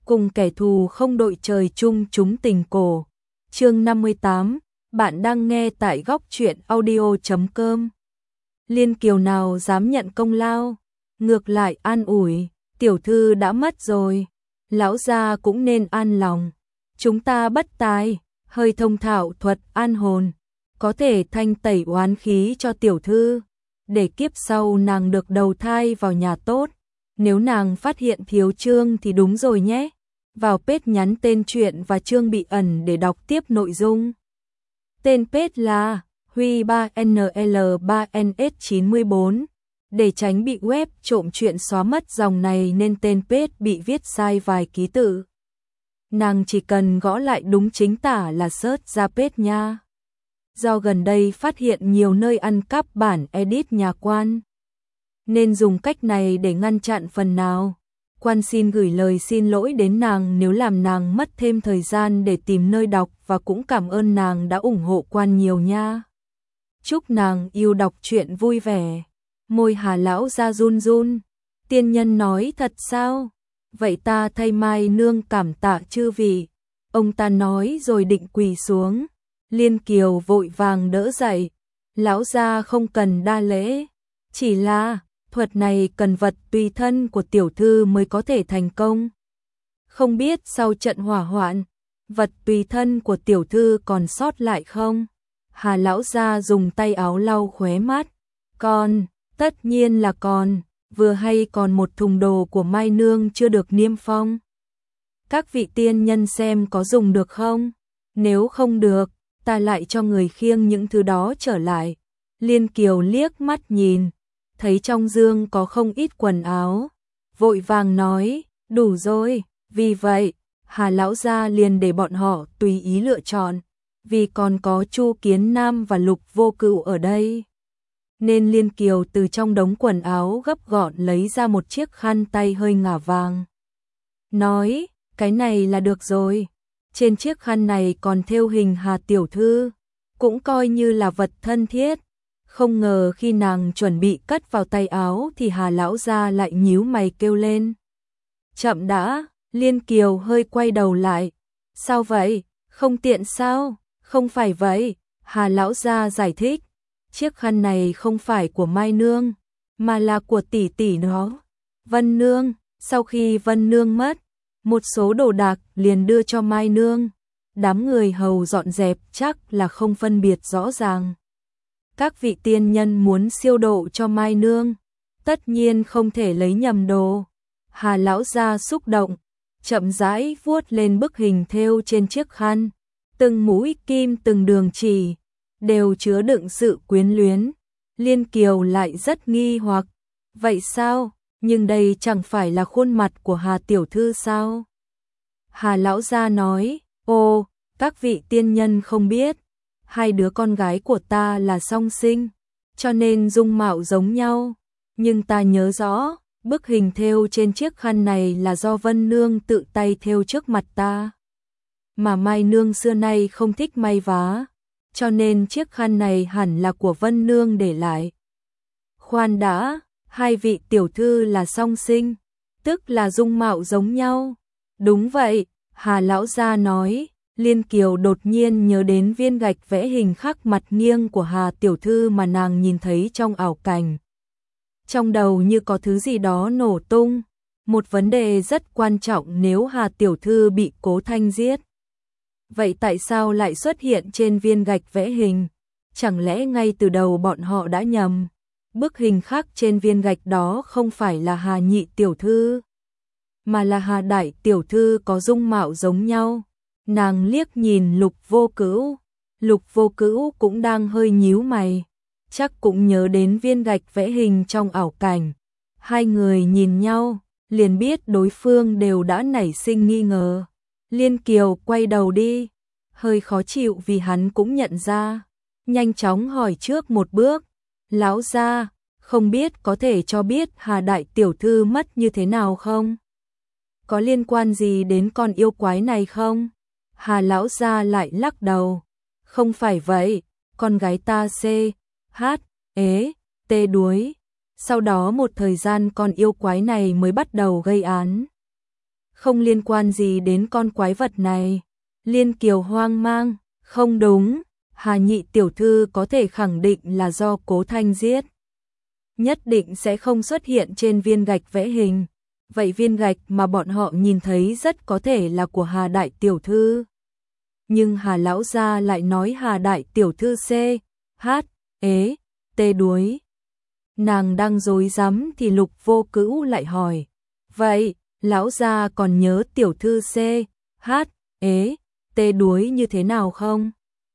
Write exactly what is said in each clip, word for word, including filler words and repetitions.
cùng kẻ thù không đội trời chung chúng tình cổ. Chương năm mươi tám, bạn đang nghe tại góc truyện audio chấm com. Liên Kiều nào dám nhận công lao, ngược lại an ủi, tiểu thư đã mất rồi, lão gia cũng nên an lòng. Chúng ta bất tài, hơi thông thạo thuật an hồn, có thể thanh tẩy oán khí cho tiểu thư, để kiếp sau nàng được đầu thai vào nhà tốt. Nếu nàng phát hiện thiếu chương thì đúng rồi nhé. Vào page nhắn tên chuyện và chương bị ẩn để đọc tiếp nội dung. Tên page là Huy ba N L ba N S chín mươi bốn. Để tránh bị web trộm chuyện xóa mất dòng này nên tên page bị viết sai vài ký tự. Nàng chỉ cần gõ lại đúng chính tả là search ra page nha. Do gần đây phát hiện nhiều nơi ăn cắp bản edit nhà quan, nên dùng cách này để ngăn chặn phần nào. Quan xin gửi lời xin lỗi đến nàng nếu làm nàng mất thêm thời gian để tìm nơi đọc, và cũng cảm ơn nàng đã ủng hộ quan nhiều nha. Chúc nàng yêu đọc truyện vui vẻ. Môi Hà lão ra run run. Tiên nhân nói thật sao? Vậy ta thay Mai nương cảm tạ chư vị. Ông ta nói rồi định quỳ xuống. Liên Kiều vội vàng đỡ dậy. Lão gia không cần đa lễ, chỉ là thuật này cần vật tùy thân của tiểu thư mới có thể thành công. Không biết sau trận hỏa hoạn, vật tùy thân của tiểu thư còn sót lại không? Hà lão gia dùng tay áo lau khóe mắt. Còn, tất nhiên là còn, vừa hay còn một thùng đồ của Mai nương chưa được niêm phong. Các vị tiên nhân xem có dùng được không? Nếu không được, ta lại cho người khiêng những thứ đó trở lại. Liên Kiều liếc mắt nhìn, thấy trong dương có không ít quần áo, vội vàng nói, đủ rồi. Vì vậy, Hà lão gia liền để bọn họ tùy ý lựa chọn, vì còn có Chu Kiến Nam và Lục Vô Cựu ở đây. Nên Liên Kiều từ trong đống quần áo gấp gọn lấy ra một chiếc khăn tay hơi ngả vàng. Nói, cái này là được rồi. Trên chiếc khăn này còn thêu hình Hà tiểu thư, cũng coi như là vật thân thiết. Không ngờ khi nàng chuẩn bị cất vào tay áo thì Hà lão gia lại nhíu mày kêu lên. Chậm đã. Liên Kiều hơi quay đầu lại. Sao vậy? Không tiện sao? Không phải vậy. Hà lão gia giải thích. Chiếc khăn này không phải của Mai nương, mà là của tỷ tỷ nó, Vân nương. Sau khi Vân nương mất, một số đồ đạc liền đưa cho Mai nương. Đám người hầu dọn dẹp chắc là không phân biệt rõ ràng. Các vị tiên nhân muốn siêu độ cho Mai nương, tất nhiên không thể lấy nhầm đồ. Hà lão gia xúc động, chậm rãi vuốt lên bức hình thêu trên chiếc khăn. Từng mũi kim từng đường chỉ đều chứa đựng sự quyến luyến. Liên Kiều lại rất nghi hoặc. Vậy sao? Nhưng đây chẳng phải là khuôn mặt của Hà tiểu thư sao? Hà lão gia nói, ô, các vị tiên nhân không biết, hai đứa con gái của ta là song sinh, cho nên dung mạo giống nhau. Nhưng ta nhớ rõ, bức hình thêu trên chiếc khăn này là do Vân nương tự tay thêu trước mặt ta. Mà Mai nương xưa nay không thích may vá, cho nên chiếc khăn này hẳn là của Vân nương để lại. Khoan đã, hai vị tiểu thư là song sinh, tức là dung mạo giống nhau. Đúng vậy, Hà lão gia nói. Liên Kiều đột nhiên nhớ đến viên gạch vẽ hình khắc mặt nghiêng của Hà tiểu thư mà nàng nhìn thấy trong ảo cảnh. Trong đầu như có thứ gì đó nổ tung, một vấn đề rất quan trọng nếu Hà tiểu thư bị Cố Thanh giết. Vậy tại sao lại xuất hiện trên viên gạch vẽ hình? Chẳng lẽ ngay từ đầu bọn họ đã nhầm? Bức hình khắc trên viên gạch đó không phải là Hà nhị tiểu thư, mà là Hà đại tiểu thư có dung mạo giống nhau. Nàng liếc nhìn Lục Vô Cữu, Lục Vô Cữu cũng đang hơi nhíu mày, chắc cũng nhớ đến viên gạch vẽ hình trong ảo cảnh. Hai người nhìn nhau, liền biết đối phương đều đã nảy sinh nghi ngờ. Liên Kiều quay đầu đi, hơi khó chịu vì hắn cũng nhận ra, nhanh chóng hỏi trước một bước, lão gia, không biết có thể cho biết Hà đại tiểu thư mất như thế nào không? Có liên quan gì đến con yêu quái này không? Hà lão gia lại lắc đầu. Không phải vậy, con gái ta C, H, ế, T đuối. Sau đó một thời gian con yêu quái này mới bắt đầu gây án. không liên quan gì đến con quái vật này. Liên Kiều hoang mang, không đúng, Hà nhị tiểu thư có thể khẳng định là do Cố Thanh giết. Nhất định sẽ không xuất hiện trên viên gạch vẽ hình. Vậy viên gạch mà bọn họ nhìn thấy rất có thể là của Hà đại tiểu thư. Nhưng Hà lão gia lại nói Hà đại tiểu thư C, H, ế, T đuối. Nàng đang rối rắm thì Lục Vô Cữu lại hỏi, vậy, lão gia còn nhớ tiểu thư C, H, ế, T đuối như thế nào không?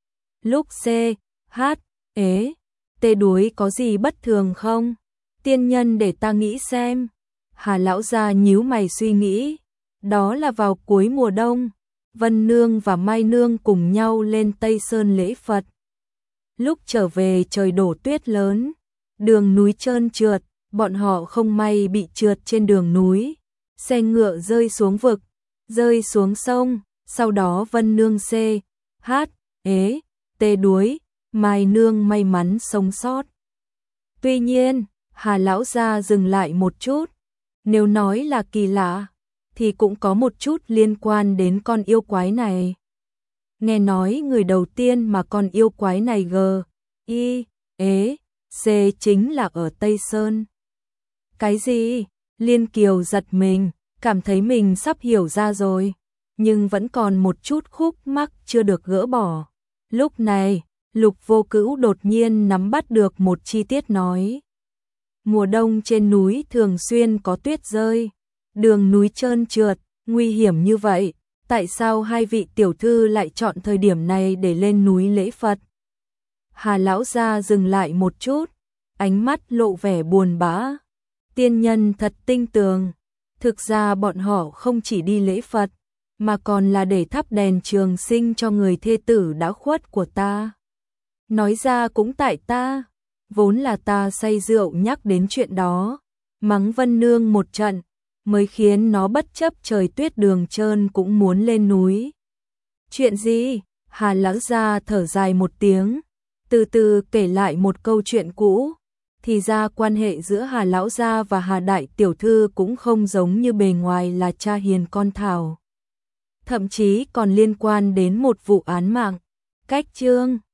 Lúc C, H, ế, T đuối có gì bất thường không? Tiên nhân để ta nghĩ xem. Hà lão gia nhíu mày suy nghĩ, đó là vào cuối mùa đông, Vân Nương và Mai Nương cùng nhau lên Tây Sơn lễ Phật. Lúc trở về trời đổ tuyết lớn, đường núi trơn trượt, bọn họ không may bị trượt trên đường núi, xe ngựa rơi xuống vực, rơi xuống sông, sau đó Vân Nương C, H, ế, T đuối, Mai Nương may mắn sống sót. Tuy nhiên, Hà lão gia dừng lại một chút, nếu nói là kỳ lạ, thì cũng có một chút liên quan đến con yêu quái này. Nghe nói người đầu tiên mà con yêu quái này G, I, ế, C chính là ở Tây Sơn. Cái gì? Liên Kiều giật mình, cảm thấy mình sắp hiểu ra rồi, nhưng vẫn còn một chút khúc mắc chưa được gỡ bỏ. Lúc này, Lục Vô Cữu đột nhiên nắm bắt được một chi tiết nói. Mùa đông trên núi thường xuyên có tuyết rơi, đường núi trơn trượt, nguy hiểm như vậy, tại sao hai vị tiểu thư lại chọn thời điểm này để lên núi lễ Phật? Hà lão gia dừng lại một chút, ánh mắt lộ vẻ buồn bã. Tiên nhân thật tinh tường, thực ra bọn họ không chỉ đi lễ Phật, mà còn là để thắp đèn trường sinh cho người thê tử đã khuất của ta. Nói ra cũng tại ta, vốn là ta say rượu nhắc đến chuyện đó, mắng Vân Nương một trận, mới khiến nó bất chấp trời tuyết đường trơn cũng muốn lên núi. Chuyện gì? Hà lão gia thở dài một tiếng, từ từ kể lại một câu chuyện cũ. Thì ra quan hệ giữa Hà lão gia và Hà đại tiểu thư cũng không giống như bề ngoài là cha hiền con thảo. Thậm chí còn liên quan đến một vụ án mạng. Cách chương